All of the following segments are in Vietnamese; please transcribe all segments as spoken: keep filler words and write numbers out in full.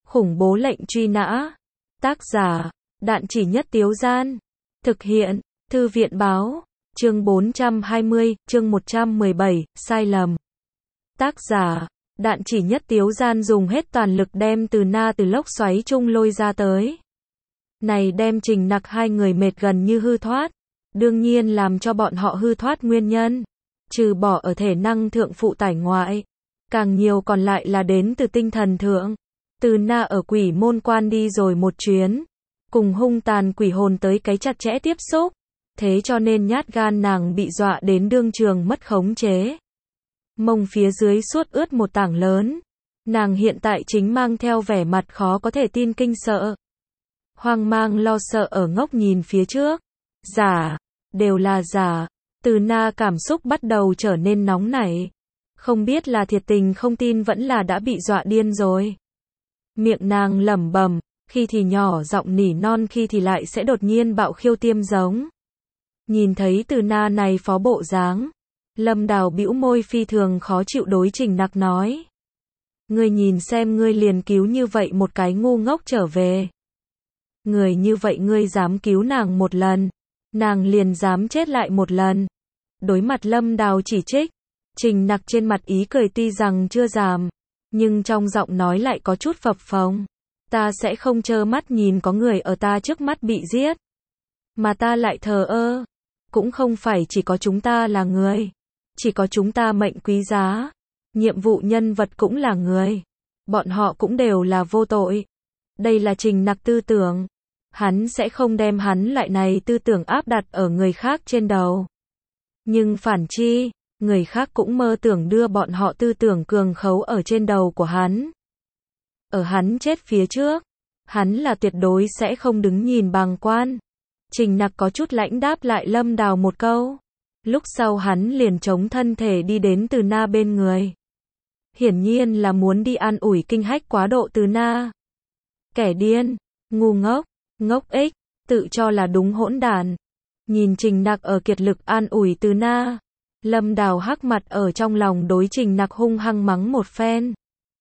Khủng bố lệnh truy nã. Tác giả, Đạn Chỉ Nhất Tiếu Gian. Thực hiện, Thư viện báo. Chương bốn trăm hai mươi, chương một trăm mười bảy, sai lầm. Tác giả, Đạn Chỉ Nhất Tiếu Gian dùng hết toàn lực đem Từ Na từ lốc xoáy chung lôi ra tới. Này đem Trình Nặc hai người mệt gần như hư thoát. Đương nhiên làm cho bọn họ hư thoát nguyên nhân, trừ bỏ ở thể năng thượng phụ tải ngoại, càng nhiều còn lại là đến từ tinh thần thượng. Từ Na ở quỷ môn quan đi rồi một chuyến, cùng hung tàn quỷ hồn tới cái chặt chẽ tiếp xúc, thế cho nên nhát gan nàng bị dọa đến đương trường mất khống chế. Mông phía dưới suốt ướt một tảng lớn, nàng hiện tại chính mang theo vẻ mặt khó có thể tin kinh sợ. Hoang mang lo sợ ở ngốc nhìn phía trước. Giả, đều là giả. Từ Na cảm xúc bắt đầu trở nên nóng nảy. Không biết là thiệt tình không tin vẫn là đã bị dọa điên rồi. Miệng nàng lẩm bẩm, khi thì nhỏ giọng nỉ non khi thì lại sẽ đột nhiên bạo khiêu tiêm giống. Nhìn thấy Từ Na này phó bộ dáng, Lâm Đào bĩu môi phi thường khó chịu đối Trình Nặc nói. Ngươi nhìn xem ngươi liền cứu như vậy một cái ngu ngốc trở về. Người như vậy ngươi dám cứu nàng một lần, nàng liền dám chết lại một lần. Đối mặt Lâm Đào chỉ trích, Trình Nặc trên mặt ý cười tuy rằng chưa giảm, nhưng trong giọng nói lại có chút phập phồng. Ta sẽ không trơ mắt nhìn có người ở ta trước mắt bị giết, mà ta lại thờ ơ. Cũng không phải chỉ có chúng ta là người, chỉ có chúng ta mệnh quý giá. Nhiệm vụ nhân vật cũng là người, bọn họ cũng đều là vô tội. Đây là Trình Nặc tư tưởng. Hắn sẽ không đem hắn loại này tư tưởng áp đặt ở người khác trên đầu. Nhưng phản chi, người khác cũng mơ tưởng đưa bọn họ tư tưởng cường khấu ở trên đầu của hắn. Ở hắn chết phía trước, hắn là tuyệt đối sẽ không đứng nhìn bàng quan. Trình Nặc có chút lãnh đáp lại Lâm Đào một câu. Lúc sau hắn liền chống thân thể đi đến Từ Na bên người. Hiển nhiên là muốn đi an ủi kinh hách quá độ Từ Na. Kẻ điên, ngu ngốc, ngốc ích, tự cho là đúng hỗn đản. Nhìn Trình Nặc ở kiệt lực an ủi Từ Na, Lâm Đào hắc mặt ở trong lòng đối Trình Nặc hung hăng mắng một phen.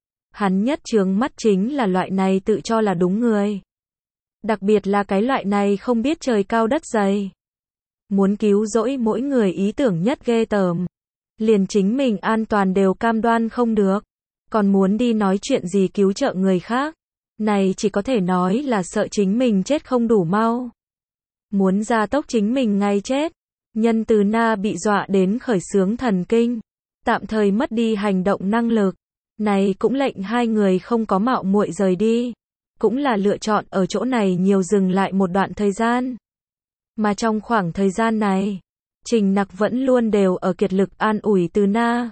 Hắn nhất chướng mắt chính là loại này tự cho là đúng người. Đặc biệt là cái loại này không biết trời cao đất dày. Muốn cứu rỗi mỗi người ý tưởng nhất ghê tởm. Liền chính mình an toàn đều cam đoan không được. Còn muốn đi nói chuyện gì cứu trợ người khác. Này chỉ có thể nói là sợ chính mình chết không đủ mau. Muốn gia tốc chính mình ngay chết. Nhân Từ Na bị dọa đến khởi xướng thần kinh. Tạm thời mất đi hành động năng lực. Này cũng lệnh hai người không có mạo muội rời đi. Cũng là lựa chọn ở chỗ này nhiều dừng lại một đoạn thời gian. Mà trong khoảng thời gian này, Trình Nặc vẫn luôn đều ở kiệt lực an ủi Từ Na.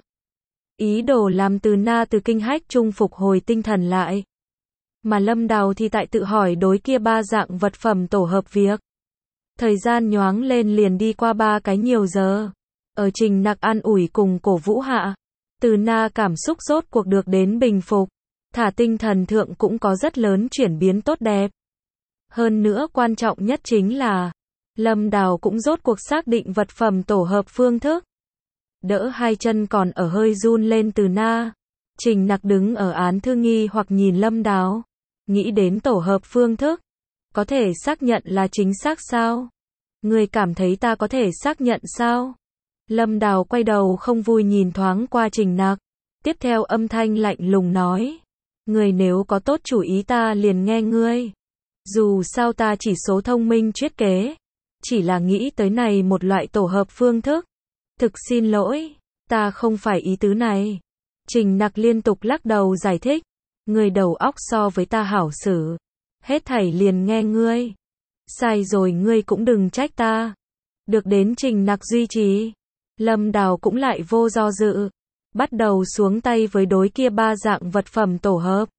Ý đồ làm Từ Na từ kinh hách chung phục hồi tinh thần lại. Mà Lâm Đào thì tại tự hỏi đối kia ba dạng vật phẩm tổ hợp việc. Thời gian nhoáng lên liền đi qua ba cái nhiều giờ. Ở Trình Nặc an ủi cùng cổ vũ hạ, Từ Na cảm xúc rốt cuộc được đến bình phục. Thả tinh thần thượng cũng có rất lớn chuyển biến tốt đẹp. Hơn nữa quan trọng nhất chính là, Lâm Đào cũng rốt cuộc xác định vật phẩm tổ hợp phương thức. Đỡ hai chân còn ở hơi run lên Từ Na. Trình Nặc đứng ở án thư nghi hoặc nhìn Lâm Đào. Nghĩ đến tổ hợp phương thức. Có thể xác nhận là chính xác sao? Người cảm thấy ta có thể xác nhận sao? Lâm Đào quay đầu không vui nhìn thoáng qua Trình Nặc. Tiếp theo âm thanh lạnh lùng nói. Người nếu có tốt chủ ý ta liền nghe ngươi. Dù sao ta chỉ số thông minh chuyết kế. Chỉ là nghĩ tới này một loại tổ hợp phương thức. Thực xin lỗi, ta không phải ý tứ này. Trình Nặc liên tục lắc đầu giải thích. Người đầu óc so với ta hảo xử. Hết thảy liền nghe ngươi. Sai rồi ngươi cũng đừng trách ta. Được đến Trình Nặc duy trì. Lâm Đào cũng lại vô do dự. Bắt đầu xuống tay với đối kia ba dạng vật phẩm tổ hợp.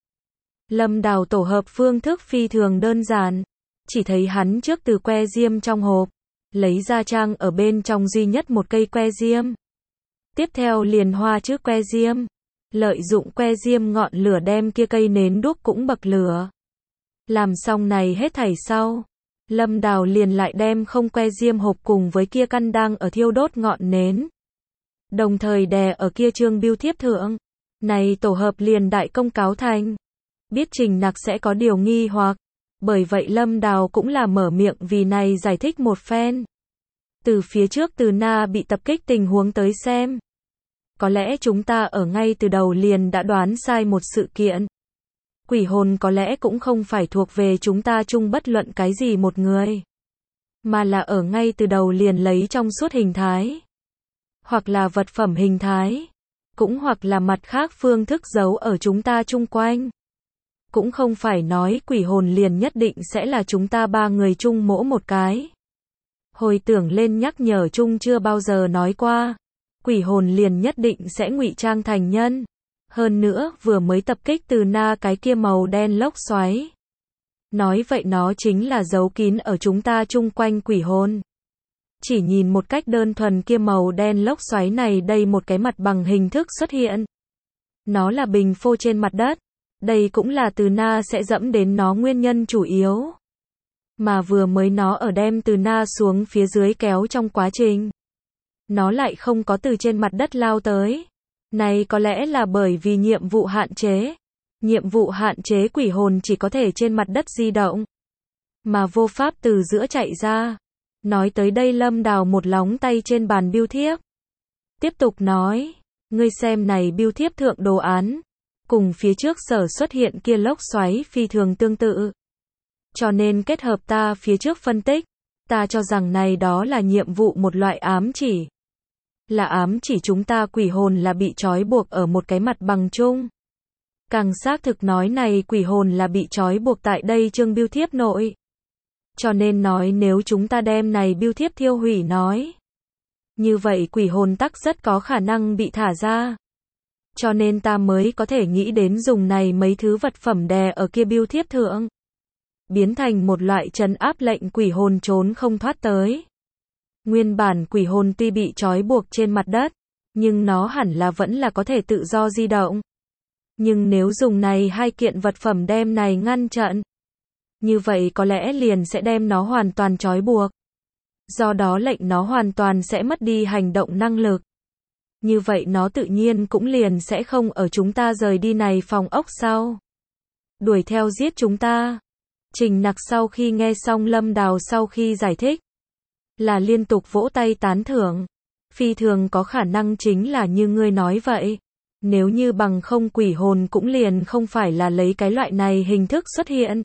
Lâm Đào tổ hợp phương thức phi thường đơn giản. Chỉ thấy hắn trước từ que diêm trong hộp. Lấy ra trang ở bên trong duy nhất một cây que diêm. Tiếp theo liền hoa chữ que diêm. Lợi dụng que diêm ngọn lửa đem kia cây nến đuốc cũng bậc lửa. Làm xong này hết thảy sau. Lâm Đào liền lại đem không que diêm hộp cùng với kia căn đang ở thiêu đốt ngọn nến. Đồng thời đè ở kia trương bưu thiếp thượng. Này tổ hợp liền đại công cáo thành. Biết Trình Nặc sẽ có điều nghi hoặc, bởi vậy Lâm Đào cũng là mở miệng vì này giải thích một phen. Từ phía trước Từ Na bị tập kích tình huống tới xem. Có lẽ chúng ta ở ngay từ đầu liền đã đoán sai một sự kiện. Quỷ hồn có lẽ cũng không phải thuộc về chúng ta chung bất luận cái gì một người. Mà là ở ngay từ đầu liền lấy trong suốt hình thái. Hoặc là vật phẩm hình thái. Cũng hoặc là mặt khác phương thức giấu ở chúng ta chung quanh. Cũng không phải nói quỷ hồn liền nhất định sẽ là chúng ta ba người chung mỗi một cái. Hồi tưởng lên nhắc nhở chung chưa bao giờ nói qua. Quỷ hồn liền nhất định sẽ ngụy trang thành nhân. Hơn nữa, vừa mới tập kích Từ Na cái kia màu đen lốc xoáy. Nói vậy nó chính là giấu kín ở chúng ta chung quanh quỷ hồn. Chỉ nhìn một cách đơn thuần kia màu đen lốc xoáy này đây một cái mặt bằng hình thức xuất hiện. Nó là bình phô trên mặt đất. Đây cũng là Từ Na sẽ dẫm đến nó nguyên nhân chủ yếu. Mà vừa mới nó ở đem Từ Na xuống phía dưới kéo trong quá trình. Nó lại không có từ trên mặt đất lao tới. Này có lẽ là bởi vì nhiệm vụ hạn chế. Nhiệm vụ hạn chế quỷ hồn chỉ có thể trên mặt đất di động. Mà vô pháp từ giữa chạy ra. Nói tới đây Lâm Đào một lóng tay trên bàn bưu thiếp. Tiếp tục nói. Ngươi xem này bưu thiếp thượng đồ án. Cùng phía trước sở xuất hiện kia lốc xoáy phi thường tương tự. Cho nên kết hợp ta phía trước phân tích. Ta cho rằng này đó là nhiệm vụ một loại ám chỉ. Là ám chỉ chúng ta quỷ hồn là bị trói buộc ở một cái mặt bằng chung. Càng xác thực nói này quỷ hồn là bị trói buộc tại đây chương bưu thiếp nội. Cho nên nói nếu chúng ta đem này bưu thiếp thiêu hủy nói. Như vậy quỷ hồn tắc rất có khả năng bị thả ra. Cho nên ta mới có thể nghĩ đến dùng này mấy thứ vật phẩm đè ở kia bưu thiếp thượng. Biến thành một loại trấn áp lệnh quỷ hồn trốn không thoát tới. Nguyên bản quỷ hồn tuy bị trói buộc trên mặt đất, nhưng nó hẳn là vẫn là có thể tự do di động. Nhưng nếu dùng này hai kiện vật phẩm đem này ngăn chặn, như vậy có lẽ liền sẽ đem nó hoàn toàn trói buộc. Do đó lệnh nó hoàn toàn sẽ mất đi hành động năng lực. Như vậy nó tự nhiên cũng liền sẽ không ở chúng ta rời đi này phòng ốc sau. Đuổi theo giết chúng ta. Trình Nặc sau khi nghe xong Lâm Đào sau khi giải thích, là liên tục vỗ tay tán thưởng. Phi thường có khả năng chính là như ngươi nói vậy. Nếu như bằng không quỷ hồn cũng liền không phải là lấy cái loại này hình thức xuất hiện.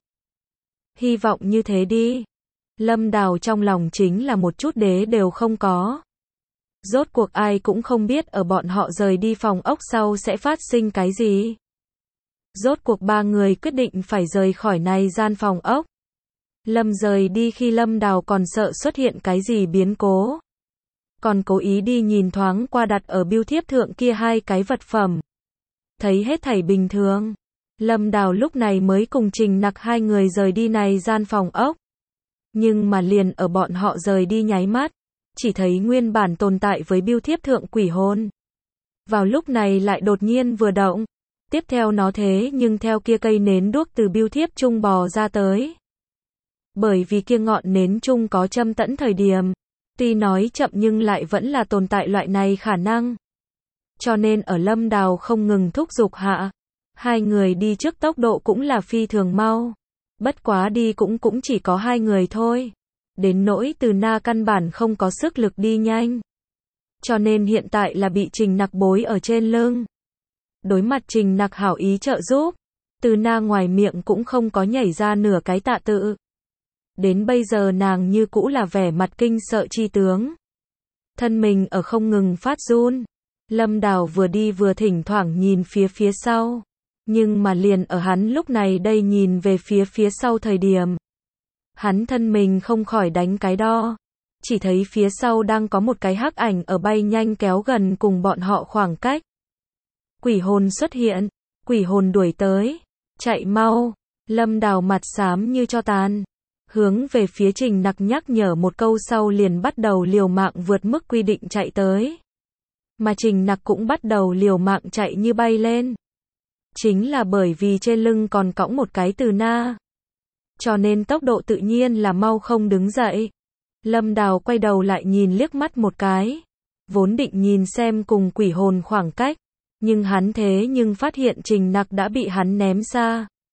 Hy vọng như thế đi. Lâm Đào trong lòng chính là một chút đế đều không có. Rốt cuộc ai cũng không biết ở bọn họ rời đi phòng ốc sau sẽ phát sinh cái gì. Rốt cuộc ba người quyết định phải rời khỏi này gian phòng ốc. Lâm rời đi khi Lâm Đào còn sợ xuất hiện cái gì biến cố. Còn cố ý đi nhìn thoáng qua đặt ở bưu thiếp thượng kia hai cái vật phẩm. Thấy hết thảy bình thường. Lâm Đào lúc này mới cùng Trình Nặc hai người rời đi này gian phòng ốc. Nhưng mà liền ở bọn họ rời đi nháy mắt. Chỉ thấy nguyên bản tồn tại với bưu thiếp thượng quỷ hồn. Vào lúc này lại đột nhiên vừa động. Tiếp theo nó thế nhưng theo kia cây nến đuốc từ bưu thiếp chung bò ra tới. Bởi vì kia ngọn nến chung có châm tẫn thời điểm. Tuy nói chậm nhưng lại vẫn là tồn tại loại này khả năng. Cho nên ở Lâm Đào không ngừng thúc giục hạ. Hai người đi trước tốc độ cũng là phi thường mau. Bất quá đi cũng cũng chỉ có hai người thôi. Đến nỗi Từ Na căn bản không có sức lực đi nhanh. Cho nên hiện tại là bị Trình Nặc bối ở trên lưng. Đối mặt Trình Nặc hảo ý trợ giúp. Từ Na ngoài miệng cũng không có nhảy ra nửa cái tạ tự. Đến bây giờ nàng như cũ là vẻ mặt kinh sợ chi tướng. Thân mình ở không ngừng phát run. Lâm Đào vừa đi vừa thỉnh thoảng nhìn phía phía sau. Nhưng mà liền ở hắn lúc này đây nhìn về phía phía sau thời điểm. Hắn thân mình không khỏi đánh cái đo. Chỉ thấy phía sau đang có một cái hắc ảnh ở bay nhanh kéo gần cùng bọn họ khoảng cách. Quỷ hồn xuất hiện. Quỷ hồn đuổi tới. Chạy mau. Lâm Đào mặt xám như cho tàn. Hướng về phía Trình Nặc nhắc nhở một câu sau liền bắt đầu liều mạng vượt mức quy định chạy tới. Mà Trình Nặc cũng bắt đầu liều mạng chạy như bay lên. Chính là bởi vì trên lưng còn cõng một cái Từ Na. Cho nên tốc độ tự nhiên là mau không đứng dậy. Lâm Đào quay đầu lại nhìn liếc mắt một cái. Vốn định nhìn xem cùng quỷ hồn khoảng cách. Nhưng hắn thế nhưng phát hiện Trình Nặc đã bị hắn ném xa.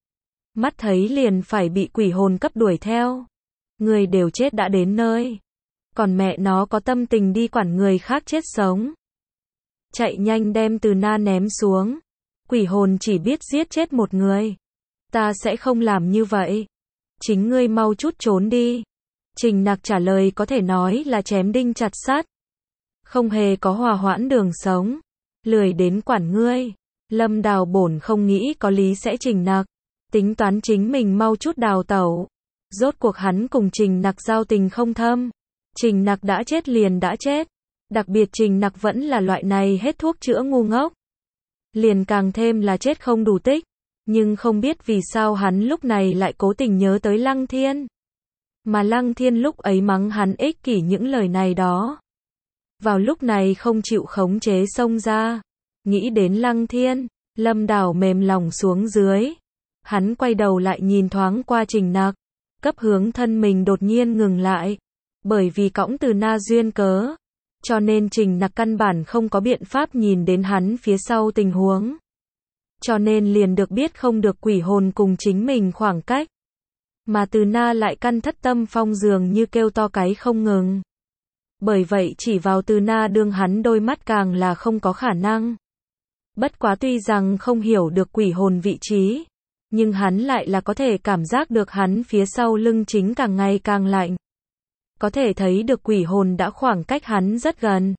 mắt thấy liền phải bị quỷ hồn cấp đuổi theo. Người đều chết đã đến nơi. Còn mẹ nó có tâm tình đi quản người khác chết sống. Chạy nhanh đem Từ Na ném xuống. Quỷ hồn chỉ biết giết chết một người. Ta sẽ không làm như vậy. Chính ngươi mau chút trốn đi. Trình Nặc trả lời có thể nói là chém đinh chặt sắt. Không hề có hòa hoãn đường sống. Lười đến quản ngươi. Lâm Đào bổn không nghĩ có lý sẽ Trình Nặc. Tính toán chính mình mau chút đào tẩu. Rốt cuộc hắn cùng Trình Nặc giao tình không thâm. Trình Nặc đã chết liền đã chết. Đặc biệt Trình Nặc vẫn là loại này hết thuốc chữa ngu ngốc. Liền càng thêm là chết không đủ tích. Nhưng không biết vì sao hắn lúc này lại cố tình nhớ tới Lăng Thiên. Mà Lăng Thiên lúc ấy mắng hắn ích kỷ những lời này đó. Vào lúc này không chịu khống chế xông ra. Nghĩ đến Lăng Thiên, Lâm Đào mềm lòng xuống dưới. Hắn quay đầu lại nhìn thoáng qua Trình Nặc. Cấp hướng thân mình đột nhiên ngừng lại. Bởi vì cõng Từ Na duyên cớ. Cho nên Trình Nặc căn bản không có biện pháp nhìn đến hắn phía sau tình huống. Cho nên liền được biết không được quỷ hồn cùng chính mình khoảng cách. Mà Từ Na lại căn thất tâm phong dường như kêu to cái không ngừng. Bởi vậy chỉ vào Từ Na đương hắn đôi mắt càng là không có khả năng. Bất quá tuy rằng không hiểu được quỷ hồn vị trí. Nhưng hắn lại là có thể cảm giác được hắn phía sau lưng chính càng ngày càng lạnh. Có thể thấy được quỷ hồn đã khoảng cách hắn rất gần.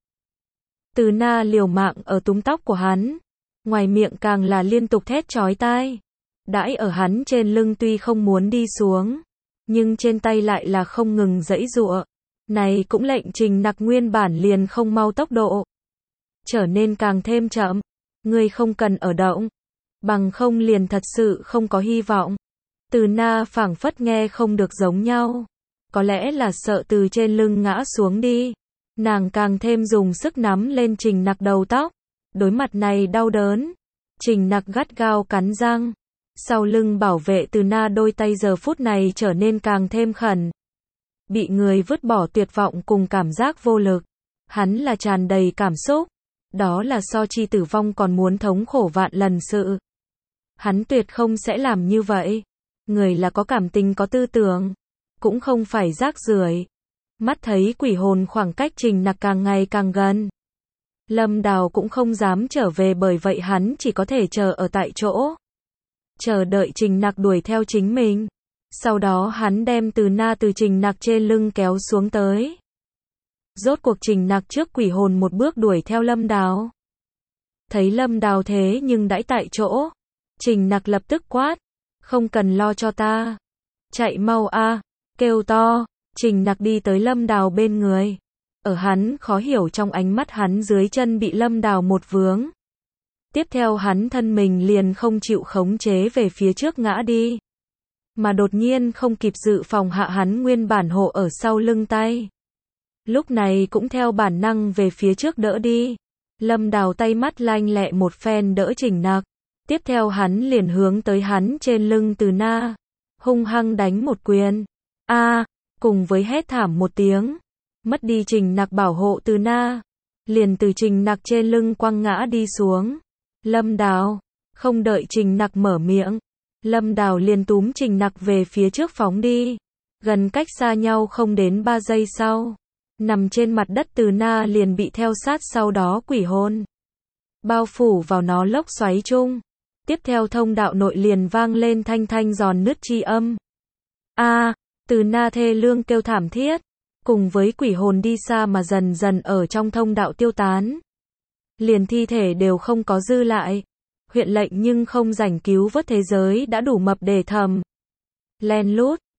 Từ Na liều mạng ở túm tóc của hắn. Ngoài miệng càng là liên tục thét chói tai. Đãi ở hắn trên lưng tuy không muốn đi xuống. Nhưng trên tay lại là không ngừng giãy giụa. Này cũng lệnh Trình Nặc nguyên bản liền không mau tốc độ. Trở nên càng thêm chậm. Ngươi không cần ở động. Bằng không liền thật sự không có hy vọng. Từ Na phảng phất nghe không được giống nhau. Có lẽ là sợ từ trên lưng ngã xuống đi. Nàng càng thêm dùng sức nắm lên Trình Nặc đầu tóc. Đối mặt này đau đớn. Trình Nặc gắt gao cắn răng. Sau lưng bảo vệ Từ Na đôi tay giờ phút này trở nên càng thêm khẩn. Bị người vứt bỏ tuyệt vọng cùng cảm giác vô lực. Hắn là tràn đầy cảm xúc. Đó là so chi tử vong còn muốn thống khổ vạn lần sự. Hắn tuyệt không sẽ làm như vậy. Người là có cảm tình có tư tưởng. Cũng không phải rác rưởi. Mắt thấy quỷ hồn khoảng cách Trình Nặc càng ngày càng gần. Lâm Đào cũng không dám trở về bởi vậy hắn chỉ có thể chờ ở tại chỗ. Chờ đợi Trình Nặc đuổi theo chính mình. Sau đó hắn đem Từ Na từ Trình Nặc trên lưng kéo xuống tới. Rốt cuộc Trình Nặc trước quỷ hồn một bước đuổi theo Lâm Đào. Thấy Lâm Đào thế nhưng đãi tại chỗ. Trình Nặc lập tức quát. Không cần lo cho ta. Chạy mau a, kêu to. Trình Nặc đi tới Lâm Đào bên người. Ở hắn khó hiểu trong ánh mắt hắn dưới chân bị Lâm Đào một vướng. Tiếp theo hắn thân mình liền không chịu khống chế về phía trước ngã đi. Mà đột nhiên không kịp dự phòng hạ hắn nguyên bản hộ ở sau lưng tay. Lúc này cũng theo bản năng về phía trước đỡ đi. Lâm Đào tay mắt lanh lẹ một phen đỡ Trình Nặc. Tiếp theo hắn liền hướng tới hắn trên lưng Từ Na. Hung hăng đánh một quyền. A, cùng với hét thảm một tiếng. Mất đi Trình Nặc bảo hộ Từ Na. Liền từ Trình Nặc trên lưng quăng ngã đi xuống. Lâm Đào. Không đợi Trình Nặc mở miệng. Lâm Đào liền túm Trình Nặc về phía trước phóng đi. Gần cách xa nhau không đến ba giây sau. Nằm trên mặt đất Từ Na liền bị theo sát sau đó quỷ hồn. Bao phủ vào nó lốc xoáy chung. Tiếp theo thông đạo nội liền vang lên thanh thanh giòn nứt chi âm. A, Từ Na thê lương kêu thảm thiết. Cùng với quỷ hồn đi xa mà dần dần ở trong thông đạo tiêu tán. Liền thi thể đều không có dư lại. Huyện lệnh nhưng không rảnh cứu vớt thế giới đã đủ mập để thầm. Len lút,